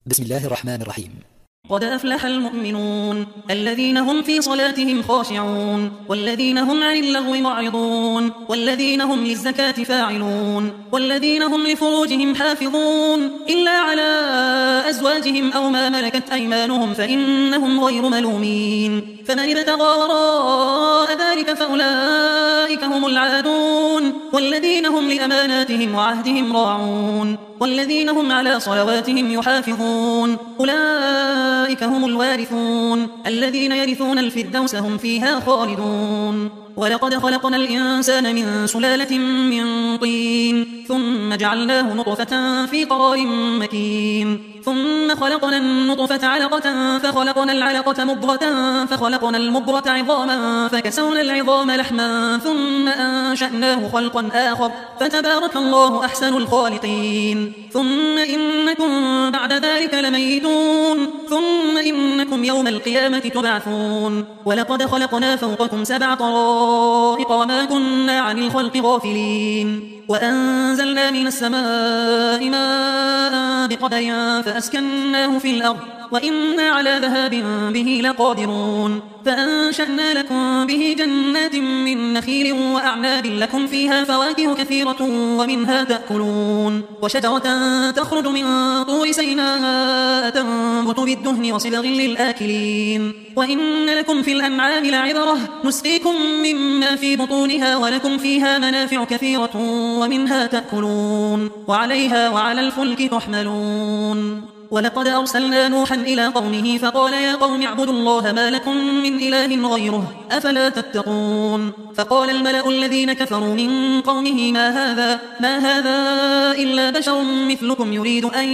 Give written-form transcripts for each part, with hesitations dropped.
بسم الله الرحمن الرحيم. قد أفلح المؤمنون الذين هم في صلاتهم خاشعون والذين هم عن اللغو معرضون والذين هم للزكاة فاعلون والذين هم لفروجهم حافظون إلا على أزواجهم أو ما ملكت أيمانهم فإنهم غير ملومين فمن ابتغى وراء ذلك فأولئك هم العادون والذين هم لأماناتهم وعهدهم راعون والذين هم على صلواتهم يحافظون أولئك هم الوارثون الذين يرثون الفردوس هم فيها خالدون. ولقد خلقنا الإنسان من سلالة من طين ثم جعلناه نطفة في قرار مكين ثم خلقنا النطفة علقة فخلقنا العلقة مضغة فخلقنا المضغة عظاما فكسونا العظام لحما ثم أنشأناه خلقا آخر فتبارك الله أحسن الخالقين. ثم إنكم بعد ذلك لميتون ثم إنكم يوم القيامة تبعثون. ولقد خلقنا فوقكم 7 طرائق وما كنا عن الخلق غافلين وأنزلنا من السماء ماء بقدر فأسكناه في الأرض وإنا على ذهاب به لقادرون فأنشأنا لكم به جنات من نخيل وأعناب لكم فيها فواكه كثيرة ومنها تأكلون وشجرة تخرج من طور سيناء تنبت بالدهن وصبغ للآكلين وإن لكم في الأنعام لعبرة نسقيكم مما في بطونها ولكم فيها منافع كثيرة ومنها تأكلون وعليها وعلى الفلك تحملون. ولقد أرسلنا نوحا إلى قومه فقال يا قوم اعبدوا الله ما لكم من إله غيره أفلا تتقون. فقال الملأ الذين كفروا من قومه ما هذا إلا بشر مثلكم يريد أن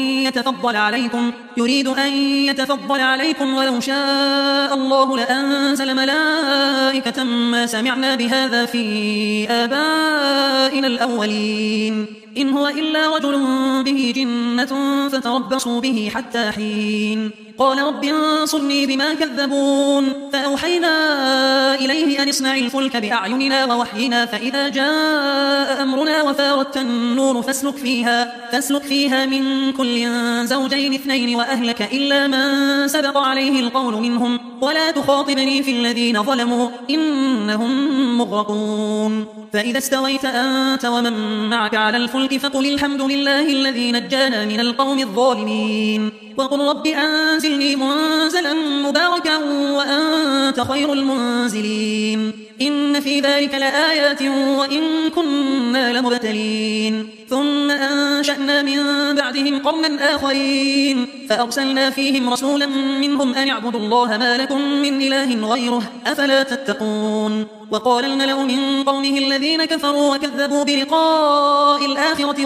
يتفضل عليكم ولو شاء الله لأنزل ملائكة ما سمعنا بهذا في آبائنا الأولين إن هو إلا رجل به جنة فتربصوا به حتى حين. قال رب انصرني بما كذبون فأوحينا إليه أن اصنع الفلك بأعيننا ووحينا فإذا جاء أمرنا وفارت النور فاسلك فيها من كل زوجين 2 وأهلك إلا من سبق عليه القول منهم ولا تخاطبني في الذين ظلموا إنهم مغرقون. فإذا استويت أنت ومن معك على الفلك فقل الحمد لله الذي نجانا من القوم الظالمين وقل رب أنزلني منزلا مباركا وأنت خير المنزلين إن في ذلك لآيات وإن كنا لمبتلين. ثم أنشأنا من بعدهم قرنا آخرين فأرسلنا فيهم رسولا منهم أن اعبدوا الله ما لكم من إله غيره أفلا تتقون. وقال الملأ من قومه الذين كفروا وكذبوا بلقاء الآخرة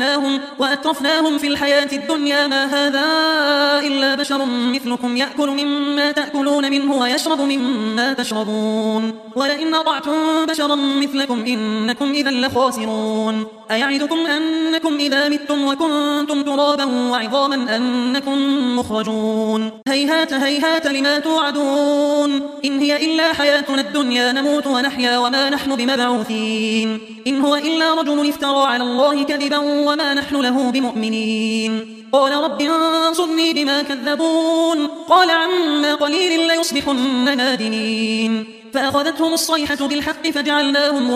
وأترفناهم في الحياة الدنيا ما هذا إلا بشر مثلكم يأكل مما تأكلون منه ويشرب مما تشربون ولئن أطعتم بشرا مثلكم إنكم إذا لخاسرون. أيعدكم أنكم إذا متم وكنتم ترابا وعظاما أنكم مخرجون هيهات هيهات لما توعدون إن هي إلا حياتنا الدنيا نموت ونحيا وما نحن بمبعوثين إن هو إلا رجل افترى على الله كذبا وما نحن له بمؤمنين. قال رب انصرني بما كذبون قال عما قليل ليصبحن نادمين فأخذتهم الصيحة بالحق فجعلناهم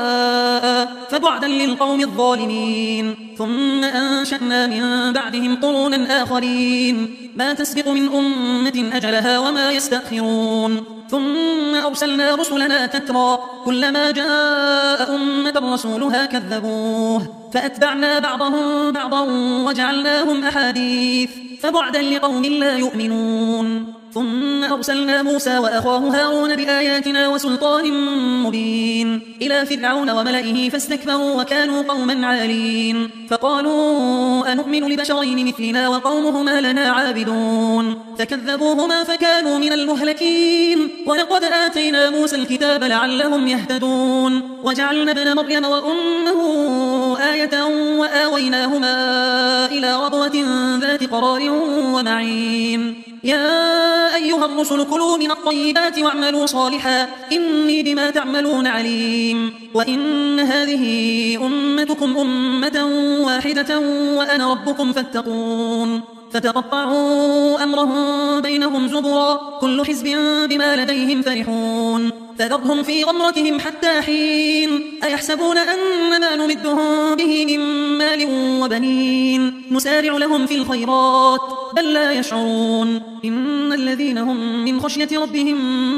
غثاء فبعدا للقوم الظالمين. ثم أنشأنا من بعدهم قرونا آخرين ما تسبق من أمة أجلها وما يستأخرون. ثم أرسلنا رسلنا تترى كلما جاء أمة رسولها كذبوه فأتبعنا بعضهم بعضا وجعلناهم أحاديث فبعدا لقوم لا يؤمنون. ثم أرسلنا موسى وأخاه هارون بآياتنا وسلطان مبين إلى فرعون وملئه فاستكبروا وكانوا قوما عالين فقالوا أنؤمن لبشرين مثلنا وقومهما لنا عابدون فكذبوهما فكانوا من المهلكين. ولقد آتينا موسى الكتاب لعلهم يهتدون وجعلنا ابن مريم وأمه آية وآويناهما إلى ربوة ذات قرار ومعين. يا أيها الرسل كلوا من الطيبات واعملوا صالحا إني بما تعملون عليم. وإن هذه أمتكم أمة واحدة وأنا ربكم فاتقون فتقطعوا أمرهم بينهم زبرا كل حزب بما لديهم فرحون فذرهم في غمرتهم حتى حين أيحسبون أن ما نمدهم به من مال وبنين نسارع لهم في الخيرات بل لا يشعرون إن الذين هم من خشية ربهم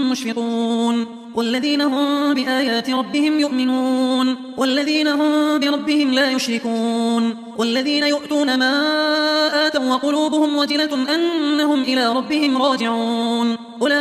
مشفقون والذين هم بآيات ربهم يؤمنون والذين هم بربهم لا يشركون والذين يؤتون ما آتوا وقلوبهم وجلة أنهم إلى ربهم راجعون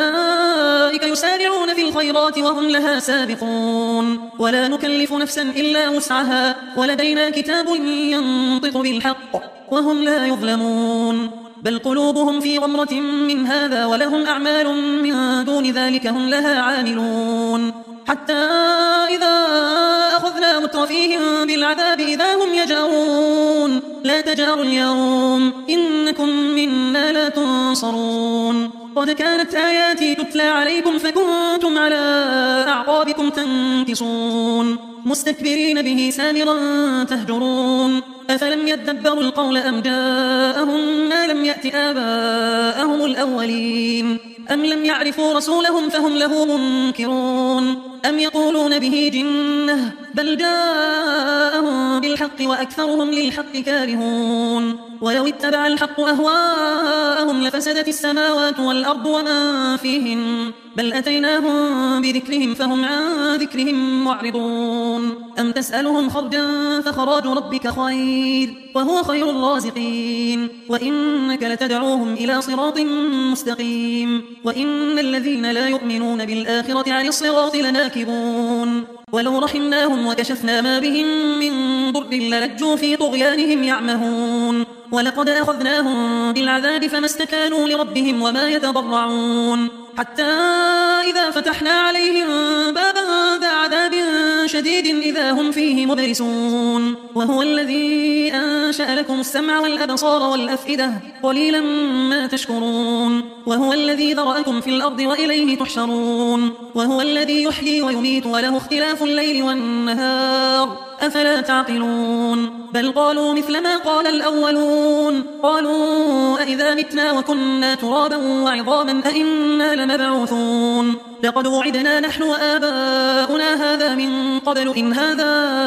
أولئك يسارعون في الخيرات وهم لها سابقون ولا نكلف نفسا إلا وسعها ولدينا كتاب ينطق بالحق وهم لا يظلمون بل قلوبهم في غمرة من هذا ولهم أعمال من دون ذلك هم لها عاملون حتى إذا أخذنا مترفيهم بالعذاب إذا هم يجأرون لا تجأروا اليوم إنكم منا لا تنصرون قد كانت آياتي تتلى عليكم فكنتم على أعقابكم تنكصون مستكبرين به سامرا تهجرون أفلم يدبروا القول أم جاءهم ما لم يأت آباءهم الأولين أم لم يعرفوا رسولهم فهم له منكرون أم يقولون به جنة بل جاءهم بالحق وأكثرهم للحق كارهون ولو اتبع الحق أهواءهم لفسدت السماوات والأرض ومن فيهن بل أتيناهم بذكرهم فهم عن ذكرهم معرضون أم تسألهم خرجا فخراج ربك خير وهو خير الرازقين وإنك لتدعوهم إلى صراط مستقيم وإن الذين لا يؤمنون بالآخرة عن الصراط لناكبون ولو رحمناهم وكشفنا ما بهم من ضر للجوا في طغيانهم يعمهون ولقد أخذناهم بالعذاب فما استكانوا لربهم وما يتضرعون حتى إذا فتحنا عليهم بابا ذا عذاب شديد إذا هم فيه مبلسون وهو الذي أنشأ لكم السمع والأبصار والأفئدة قليلا ما تشكرون وهو الذي ذرأكم في الأرض وإليه تحشرون وهو الذي يحيي ويميت وله اختلاف الليل والنهار أفلا تعقلون بل قالوا مثل ما قال الأولون قالوا أئذا متنا وكنا ترابا وعظاما أئنا لمبعوثون لقد وعدنا نحن وآباؤنا هذا من قبل إن هذا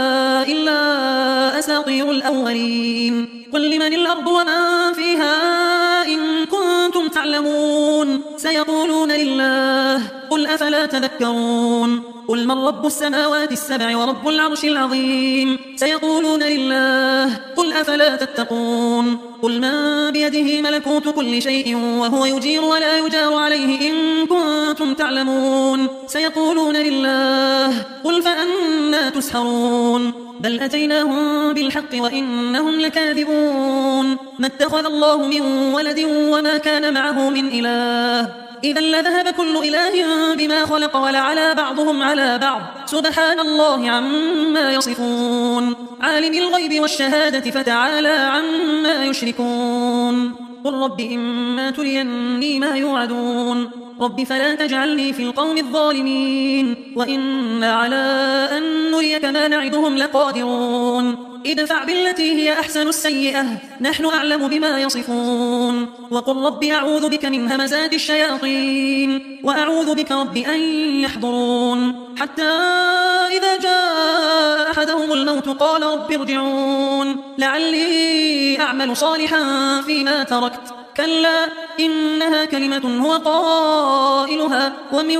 إلا أساطير الأولين قل لمن الأرض ومن فيها إن كنتم تعلمون سيقولون لله قل أفلا تذكرون قل من رب السماوات السبع ورب العرش العظيم سيقولون لله قل أفلا تتقون قل من بيده ملكوت كل شيء وهو يجير ولا يجار عليه إن كنتم تعلمون سيقولون لله قل فأنا تسحرون بل أتيناهم بالحق وإنهم لكاذبون ما اتخذ الله من ولد وما كان معه من إله إذا لذهب كل إله بما خلق ولعلى بعضهم على بعض سبحان الله عما يصفون عالم الغيب والشهادة فتعالى عما يشركون قل رب إما تريني ما يوعدون رب فلا تجعلني في القوم الظالمين وإنا على أن نريك ما نعدهم لقادرون ادفع بالتي هي أحسن السيئة نحن أعلم بما يصفون وقل رب أعوذ بك من همزات الشياطين وأعوذ بك رب أن يحضرون حتى إذا جاء أحدهم الموت قال رب ارجعون لعلي أعمل صالحا فيما تركت كلا إنها كلمة هو قائلها ومن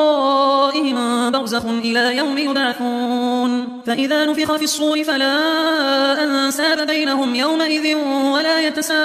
ورائهم برزخ إلى يوم يبعثون فإذا نفخ في الصور فلا أنساب بينهم يومئذ ولا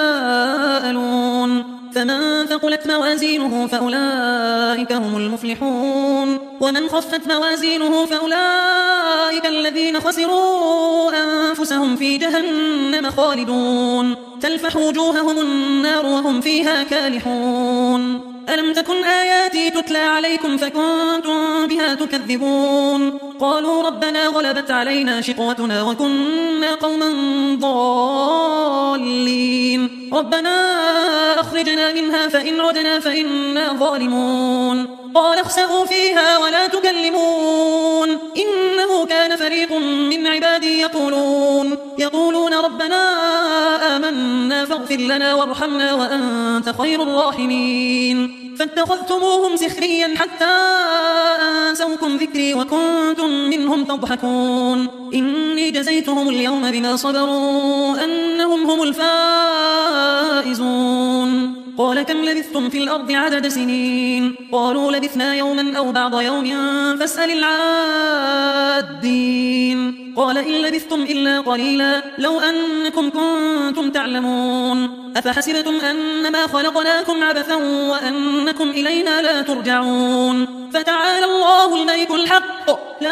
يتساءلون فمن ثقلت موازينه فأولئك هم المفلحون ومن خفت موازينه فأولئك الذين خسروا أنفسهم في جهنم خالدون تلفح وجوههم النار وهم فيها كالحون ألم تكن آياتي تتلى عليكم فكنتم بها تكذبون قالوا ربنا غلبت علينا شقوتنا وكنا قوما ضالين ربنا أخرجنا منها فإن عدنا فإنا ظالمون قال اخسئوا فيها ولا تكلمون إنه كان فريق من عبادي يقولون ربنا آمنا فاغفر لنا وارحمنا وأنت خير الراحمين فاتخذتموهم سخريا حتى أنسوكم ذكري وكنتم منهم تضحكون إني جزيتهم اليوم بما صبروا أنهم هم الفائزون قال كم لبثتم في الأرض عدد سنين قالوا لبثنا يوما أو بعض يوم فاسأل العادين قال إن لبثتم إلا قليلا لو أنكم كنتم تعلمون أفحسبتم أنما خلقناكم عبثا وأنكم إلينا لا ترجعون فتعالى الله الملك الحق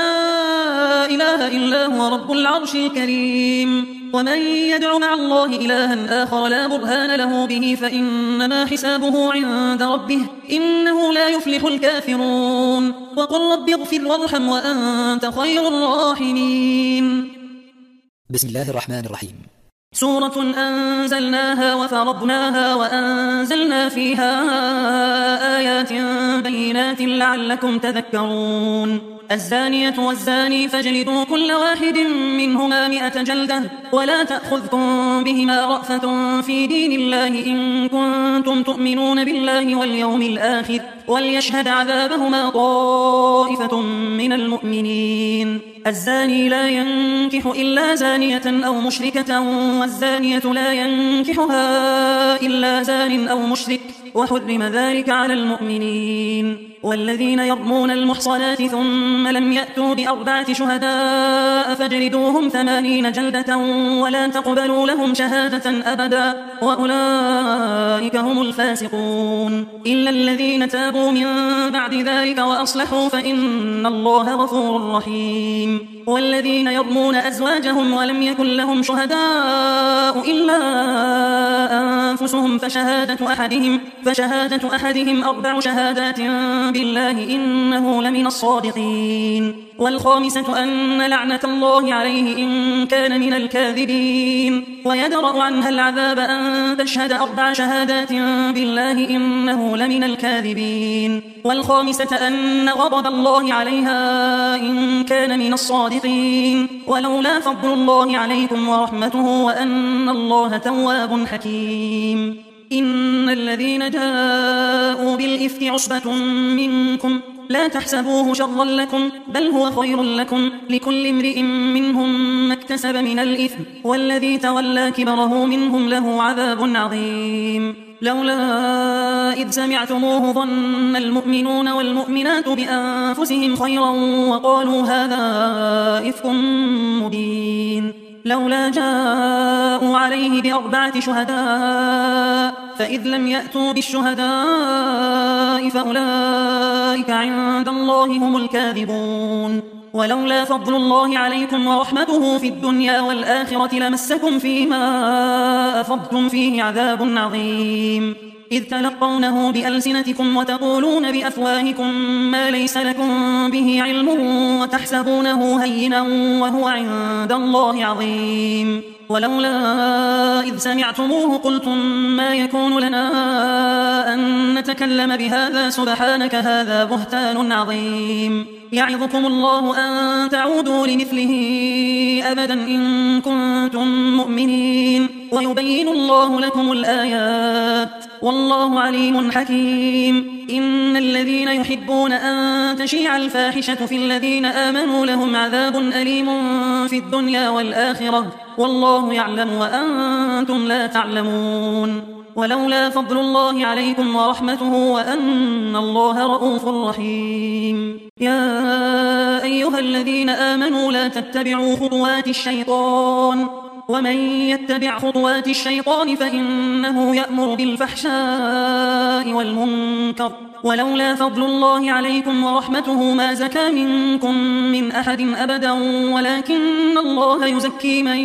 لا إله إلا هو رب العرش الكريم ومن يدع مع الله إلها آخر لا برهان له به فإنما حسابه عند ربه إنه لا يفلح الكافرون وقل رب اغفر وارحم وأنت خير الراحمين. بسم الله الرحمن الرحيم. سورة أنزلناها وفرضناها وأنزلنا فيها آيات بينات لعلكم تذكرون الزانية والزاني فاجلدوا كل واحد منهما 100 جلدة ولا تأخذكم بهما رأفة في دين الله إن كنتم تؤمنون بالله واليوم الآخر وليشهد عذابهما طائفة من المؤمنين الزاني لا ينكح إلا زانية أو مشركة والزانية لا ينكحها إلا زان أو مشرك وحرم ذلك على المؤمنين والذين يرمون المحصنات ثم لم يأتوا ب4 شهداء فاجلدوهم 80 جلدة ولا تقبلوا لهم شهادة أبدا وأولئك هم الفاسقون إلا الذين تابوا من بعد ذلك وأصلحوا فإن الله غفور رحيم والذين يرمون أزواجهم ولم يكن لهم شهداء إلا أنفسهم فشهادة أحدهم 4 شهادات بالله إنه لمن الصادقين والخامسة أن لعنة الله عليه إن كان من الكاذبين ويدرأ عنها العذاب أن تشهد 4 شهادات بالله إنه لمن الكاذبين والخامسة أن غضب الله عليها إن كان من الصادقين ولولا فضل الله عليكم ورحمته وأن الله تواب حكيم إن الذين جاءوا بالإفك عصبة منكم لا تحسبوه شرا لكم بل هو خير لكم لكل امرئ منهم ما اكتسب من الإثم والذي تولى كبره منهم له عذاب عظيم لولا إذ سمعتموه ظن المؤمنون والمؤمنات بأنفسهم خيرا وقالوا هذا إفك مبين لولا جاءوا عليه ب4 شهداء فإذ لم يأتوا بالشهداء فأولئك عند الله هم الكاذبون ولولا فضل الله عليكم ورحمته في الدنيا والآخرة لمسكم فيما أفضتم فيه عذاب عظيم إذ تلقونه بألسنتكم وتقولون بأفواهكم ما ليس لكم به علم وتحسبونه هينا وهو عند الله عظيم ولولا إذ سمعتموه قلتم ما يكون لنا أن نتكلم بهذا سبحانك هذا بهتان عظيم يعظكم الله أن تعودوا لمثله أبدا إن كنتم مؤمنين ويبين الله لكم الآيات والله عليم حكيم إن الذين يحبون أن تشيع الفاحشة في الذين آمنوا لهم عذاب أليم في الدنيا والآخرة والله يعلم وأنتم لا تعلمون ولولا فضل الله عليكم ورحمته وأن الله رؤوف رحيم يا أيها الذين آمنوا لا تتبعوا خطوات الشيطان ومن يتبع خطوات الشيطان فإنه يأمر بالفحشاء والمنكر ولولا فضل الله عليكم ورحمته ما زكى منكم من أحد أبدا ولكن الله يزكي من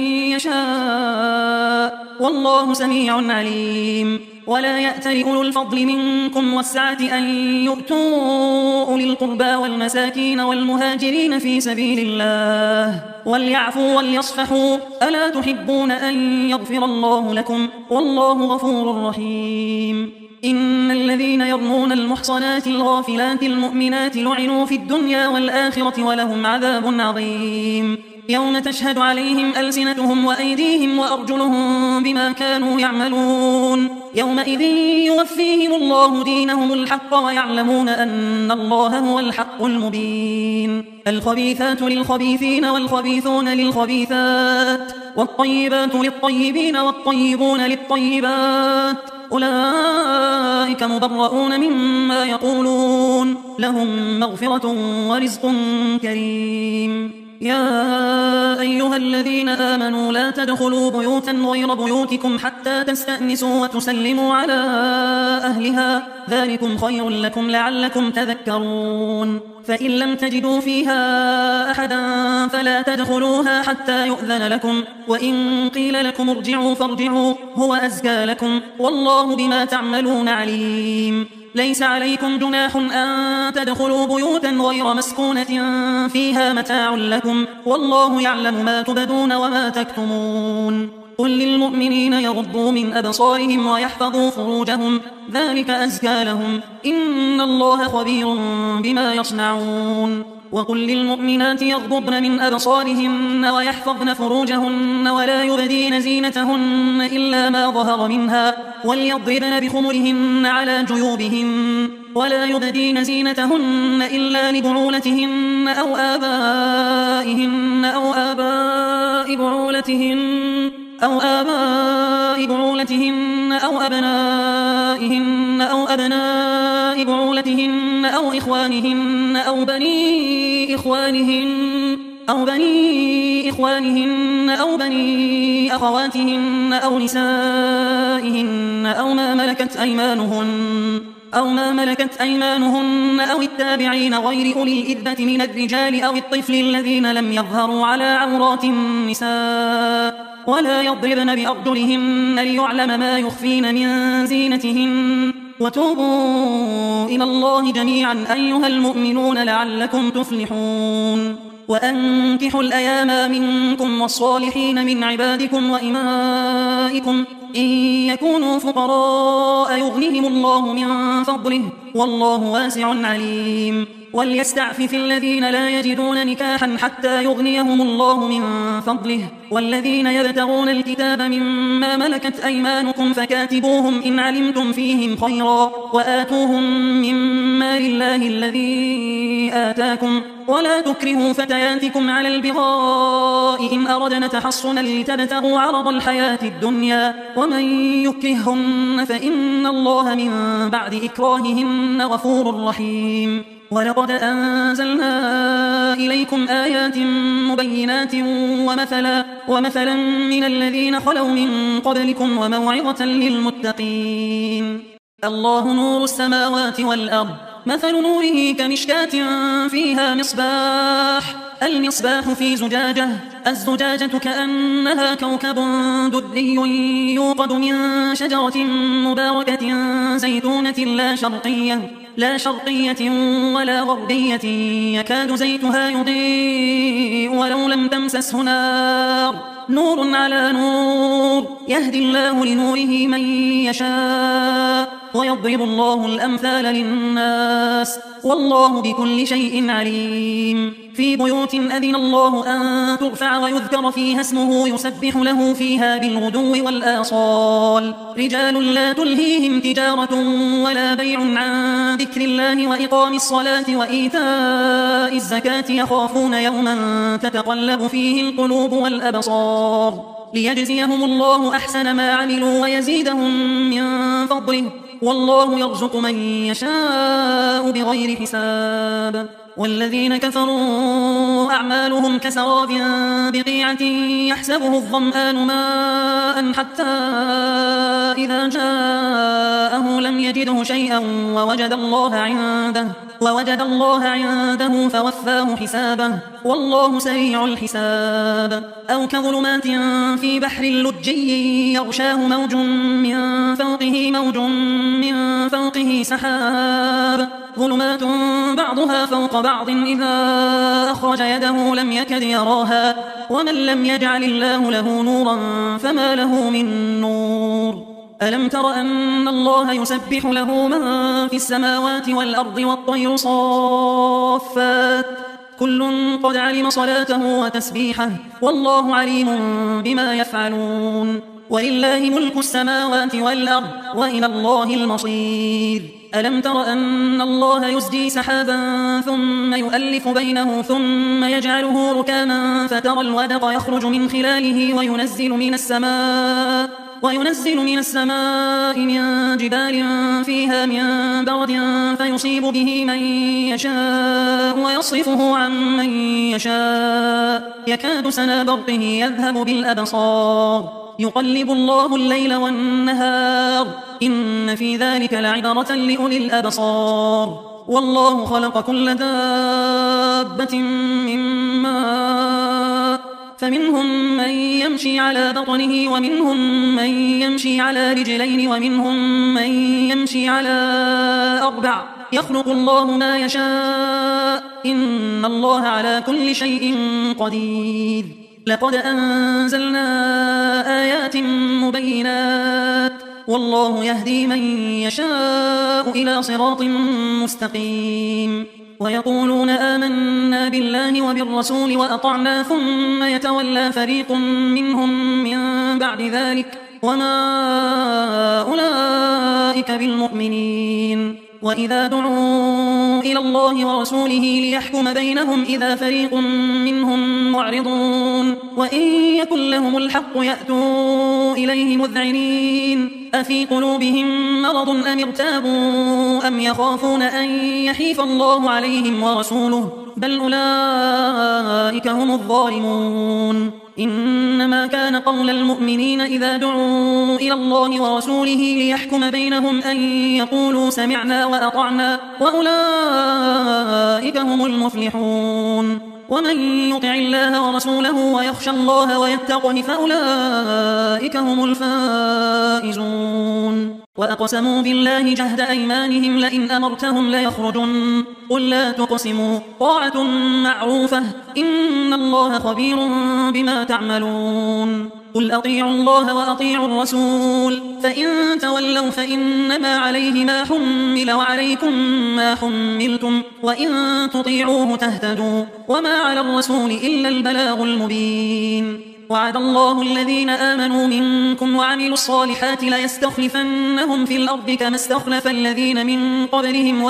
يشاء والله سميع عليم ولا يأتل أولو الفضل منكم والسعة أن يؤتوا أولي القربى والمساكين والمهاجرين في سبيل الله وليعفوا وليصفحوا ألا تحبون أن يغفر الله لكم والله غفور رحيم إن الذين يرمون المحصنات الغافلات المؤمنات لعنوا في الدنيا والآخرة ولهم عذاب عظيم يوم تشهد عليهم ألسنتهم وأيديهم وأرجلهم بما كانوا يعملون يومئذ يوفيهم الله دينهم الحق ويعلمون أن الله هو الحق المبين الخبيثات للخبيثين والخبيثون للخبيثات والطيبات للطيبين والطيبون للطيبات أولئك مبرؤون مما يقولون لهم مغفرة ورزق كريم يا أيها الذين آمنوا لا تدخلوا بيوتا غير بيوتكم حتى تستأنسوا وتسلموا على أهلها ذلكم خير لكم لعلكم تذكرون فإن لم تجدوا فيها أحدا فلا تدخلوها حتى يؤذن لكم وإن قيل لكم ارجعوا فارجعوا هو أزكى لكم والله بما تعملون عليم ليس عليكم جناح أن تدخلوا بيوتا غير مسكونة فيها متاع لكم والله يعلم ما تبدون وما تكتمون قل للمؤمنين يغضوا من أبصارهم ويحفظوا فروجهم ذلك أزكى لهم إن الله خبير بما يصنعون وقل للمؤمنات يغضبن من أبصارهن ويحفظن فروجهن ولا يبدين زينتهن إلا ما ظهر منها وليضربن بخمرهن على جيوبهن ولا يبدين زينتهن إلا لبعولتهن أو آبائهن أو آباء بعولتهن أو أبنائهن أو أبناء بعولتهن أو إخوانهن أو بني إخوانهن أو بني أخواتهن أو نسائهن أو ما ملكت أيمانهن أو التابعين غير أولي الإذة من الرجال أو الطفل الذين لم يظهروا على عورات النساء ولا يضربن بأرجلهن ليعلم ما يخفين من زينتهن وتوبوا إلى الله جميعا أيها المؤمنون لعلكم تفلحون وأنكحوا الأيام منكم والصالحين من عبادكم وإمائكم إن يكونوا فقراء يغنهم الله من فضله والله واسع عليم وليستعفف الذين لا يجدون نكاحا حتى يغنيهم الله من فضله والذين يبتغون الكتاب مما ملكت أيمانكم فكاتبوهم إن علمتم فيهم خيرا وآتوهم مما لله الذي آتاكم ولا تكرهوا فتياتكم على البغاء إن أردنا تحصنا لتبتغوا عرض الحياة الدنيا ومن يكرههن فإن الله من بعد إكراههن غفور رحيم ولقد أنزلنا إليكم آيات مبينات ومثلا من الذين خلوا من قبلكم وموعظة للمتقين الله نور السماوات والأرض مثل نوره كمشكاة فيها مصباح المصباح في زجاجة الزجاجة كأنها كوكب دري يوقد من شجرة مباركة زيتونة لا شرقية ولا غربية يكاد زيتها يضيء ولو لم تمسسه نار نور على نور يهدي الله لنوره من يشاء ويضرب الله الأمثال للناس والله بكل شيء عليم في بيوت أذن الله أن ترفع ويذكر فيها اسمه يسبح له فيها بالغدو والآصال رجال لا تلهيهم تجارة ولا بيع عن ذكر الله وإقام الصلاة وإيتاء الزكاة يخافون يوما تتقلب فيه القلوب والأبصار ليجزيهم الله أحسن ما عملوا ويزيدهم من فضله والله يرزق من يشاء بغير حساب والذين كفروا أعمالهم كسراب بقيعة يحسبه الظمآن ماء حتى إذا جاءه لم يجده شيئا ووجد الله عنده فوفاه حسابه والله سريع الحساب أو كظلمات في بحر لجي يغشاه موج من فوقه سحاب ظلمات بعضها فوق فوق بعض إذا أخرج يده لم يكد يراها ومن لم يجعل الله له نورا فما له من نور ألم تر أن الله يسبح له من في السماوات والأرض والطير صافات كل قد علم صلاته وتسبيحه والله عليم بما يفعلون ولله ملك السماوات والأرض وإلى الله المصير ألم تر أن الله يزجي سحابا ثم يؤلف بينه ثم يجعله ركاما فترى الودق يخرج من خلاله وينزل من السماء من جبال فيها من برد فيصيب به من يشاء ويصرفه عن من يشاء يكاد سنا برقه يذهب بالأبصار يقلب الله الليل والنهار إن في ذلك لعبرة لأولي الأبصار والله خلق كل دابة من ماء فمنهم من يمشي على بطنه ومنهم من يمشي على رجلين ومنهم من يمشي على 4 يخلق الله ما يشاء إن الله على كل شيء قدير لقد أنزلنا آيات مبينات والله يهدي من يشاء إلى صراط مستقيم ويقولون آمنا بالله وبالرسول وأطعنا ثم يتولى فريق منهم من بعد ذلك وما أولئك بالمؤمنين وإذا دعوا إلى الله ورسوله ليحكم بينهم إذا فريق منهم معرضون وإن يكن لهم الحق يأتوا إليه مذعنين أفي قلوبهم مرض أم ارتابوا أم يخافون أن يحيف الله عليهم ورسوله بل أولئك هم الظالمون إنما كان قول المؤمنين إذا دعوا إلى الله ورسوله ليحكم بينهم أن يقولوا سمعنا وأطعنا وأولئك هم المفلحون ومن يطع الله ورسوله ويخشى الله ويتقه فأولئك هم الفائزون وأقسموا بالله جهد أيمانهم لئن أمرتهم ليخرجن قل لا تقسموا طاعة معروفة إن الله خبير بما تعملون قل أطيعوا الله وأطيعوا الرسول فإن تولوا فإنما عليه ما حمل وعليكم ما حملتم وإن تطيعوه تهتدوا وما على الرسول إلا البلاغ المبين وعد الله الذين آمنوا منكم وعملوا الصالحات ليستخلفنهم في الأرض كما استخلف الذين من قبلهم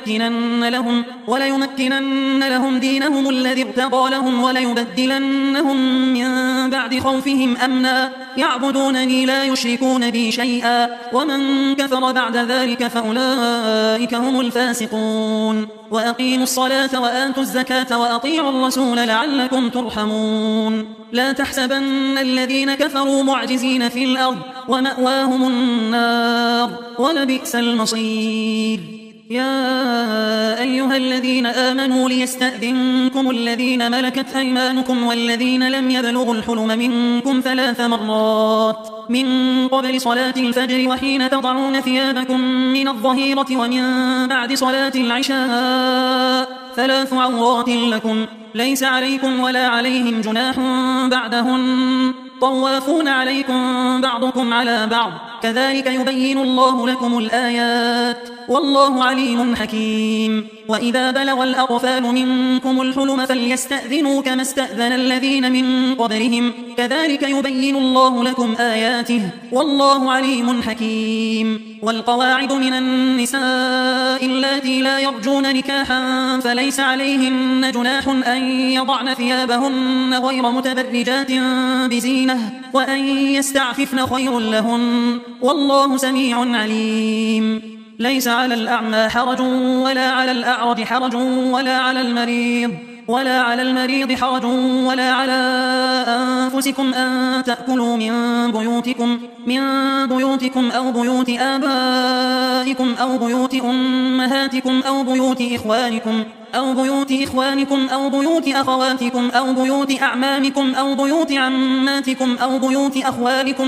وليمكنن لهم دينهم الذي ارتضى لهم وليبدلنهم من بعد خوفهم أمنا يعبدونني لا يشركون بي شيئا ومن كفر بعد ذلك فأولئك هم الفاسقون وأقيموا الصلاة وآتوا الزكاة وأطيعوا الرسول لعلكم ترحمون لا تحسبن الذين كفروا معجزين في الأرض ومأواهم النار ولبئس المصير يا أيها الذين آمنوا ليستأذنكم الذين ملكت أيمانكم والذين لم يبلغوا الحلم منكم 3 مرات من قبل صلاة الفجر وحين تضعون ثيابكم من الظهيرة ومن بعد صلاة العشاء 3 عورات لكم ليس عليكم ولا عليهم جناح بعدهن طوافون عليكم بعضكم على بعض كذلك يبين الله لكم الآيات والله عليم حكيم وإذا بلغ الأطفال منكم الحلم فليستأذنوا كما استأذن الذين من قبلهم كذلك يبين الله لكم آياته والله عليم حكيم والقواعد من النساء اللاتي لا يرجون نكاحا فليس عليهن جناح أن يضعن ثيابهن غير متبرجات بزينة وأن يستعففن خير لهن والله سميع عليم ليس على الأعمى حرج ولا على الأعرج حرج ولا على المريض حرج ولا على أنفسكم أن تأكلوا من بيوتكم أو بيوت آبائكم أو بيوت أمهاتكم أو بيوت إخوانكم أو بيوت أخواتكم أو بيوت أعمامكم أو بيوت عماتكم أو بيوت أخوالكم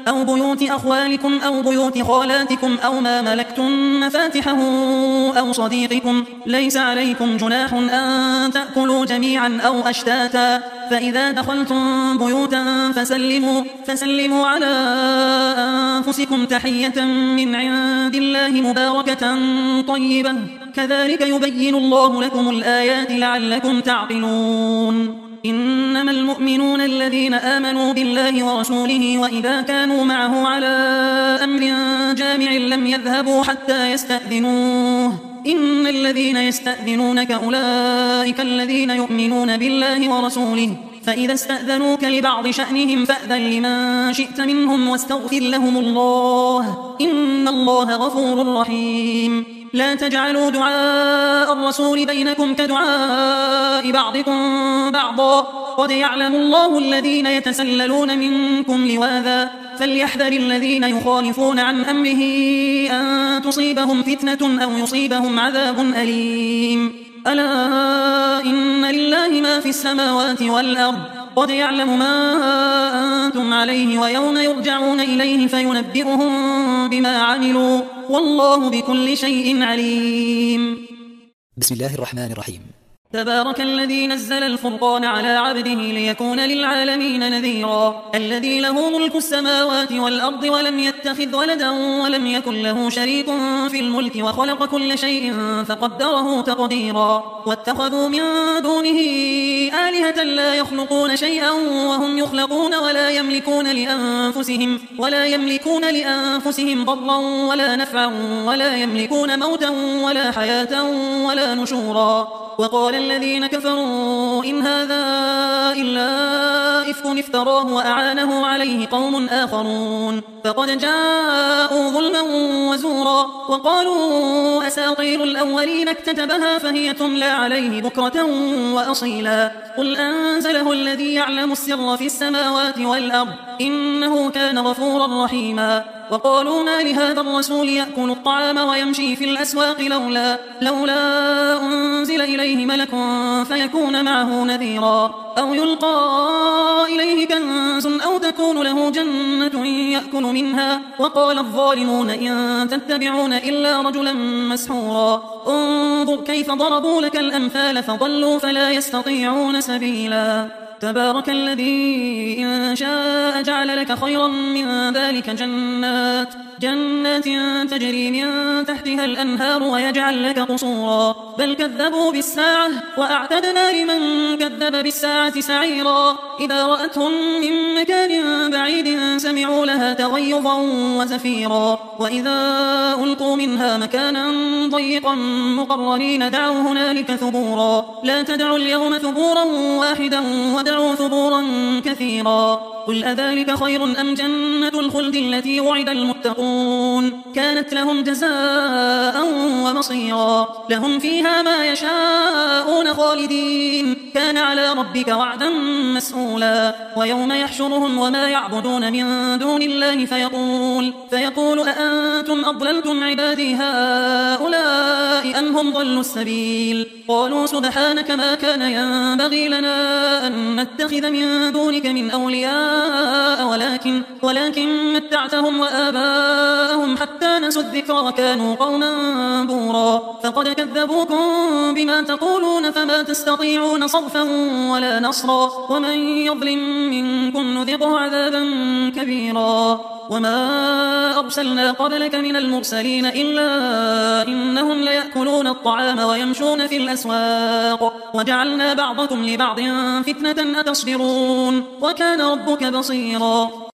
أو بيوت أخوالكم أو بيوت خالاتكم أو ما ملكتم مفاتحه أو صديقكم ليس عليكم جناح أن تأكلوا جميعا أو أشتاتا فإذا دخلتم بيوتا فسلموا على أنفسكم تحية من عند الله مباركة طيبة كذلك يبين الله لكم الآيات لعلكم تعقلون إنما المؤمنون الذين آمنوا بالله ورسوله وإذا كانوا معه على أمر جامع لم يذهبوا حتى يستأذنوه إن الذين يستأذنونك أولئك الذين يؤمنون بالله ورسوله فإذا استأذنوك لبعض شأنهم فأذن لمن شئت منهم واستغفر لهم الله إن الله غفور رحيم لا تجعلوا دعاء الرسول بينكم كدعاء بعضكم بعضا قد يعلم الله الذين يتسللون منكم لواذا فليحذر الذين يخالفون عن أمره أن تصيبهم فتنة أو يصيبهم عذاب أليم ألا إن لله ما في السماوات والأرض قد يعلم ما أنتم عليه ويوم يرجعون إليه فينبئهم بما عملوا والله بكل شيء عليم. بسم الله الرحمن الرحيم. تبارك الذي نزل الفرقان على عبده ليكون للعالمين نذيرا الذي له ملك السماوات والأرض ولم يتخذ ولدا ولم يكن له شريك في الملك وخلق كل شيء فقدره تقديرا واتخذوا من دونه آلهة لا يخلقون شيئا وهم يخلقون ولا يملكون لأنفسهم ضرا ولا نفعا ولا يملكون موتا ولا حياة ولا نشورا وقال الذين كفروا إن هذا إلا إفك افتراه وأعانه عليه قوم آخرون فقد جاءوا ظلما وزورا وقالوا أساطير الأولين اكتتبها فهي تملى عليه بكرة وأصيلا قل أنزله الذي يعلم السر في السماوات والأرض إنه كان غفورا رحيما وقالوا ما لهذا الرسول يأكل الطعام ويمشي في الأسواق لولا أنزل إليه ملك فيكون معه نذيرا أو يلقى إليه كنز أو تكون له جنة يأكل منها وقال الظالمون إن تتبعون إلا رجلا مسحورا انظر كيف ضربوا لك الأمثال فضلوا فلا يستطيعون سبيلا تبارك الذي إن شاء جعل لك خيرا من ذلك جنات تجري من تحتها الأنهار ويجعل لك قصورا بل كذبوا بالساعة وأعتدنا لمن كذب بالساعة سعيرا إذا رأتهم من مكان بعيد سمعوا لها تغيظا وزفيرا وإذا ألقوا منها مكانا ضيقا مقرنين دعوا هنالك ثبورا لا تدعوا اليوم ثبورا واحدا ودعوا ثبورا كثيرا قل أذلك خير أم جنة الخلد التي وعد المتقون كانت لهم جزاء ومصيرا لهم فيها ما يشاءون خالدين كان على ربك وعدا مسئولا ويوم يحشرهم وما يعبدون من دون الله فيقول أأنتم أضللتم عبادي هؤلاء أم هم ضلوا السبيل قالوا سبحانك ما كان ينبغي لنا أن نتخذ من دونك من أولياء ولكن متعتهم وآباءهم حتى نسوا الذكر وكانوا قوما بورا فقد كذبوكم بما تقولون فما تستطيعون صرفا ولا نصرا ومن يظلم منكم نذقه عذابا كبيرا وما أرسلنا قبلك من المرسلين إلا إنهم ليأكلون الطعام ويمشون في الأسواق وجعلنا بعضكم لبعض فتنة أتصبرون وكان ربك بصيرا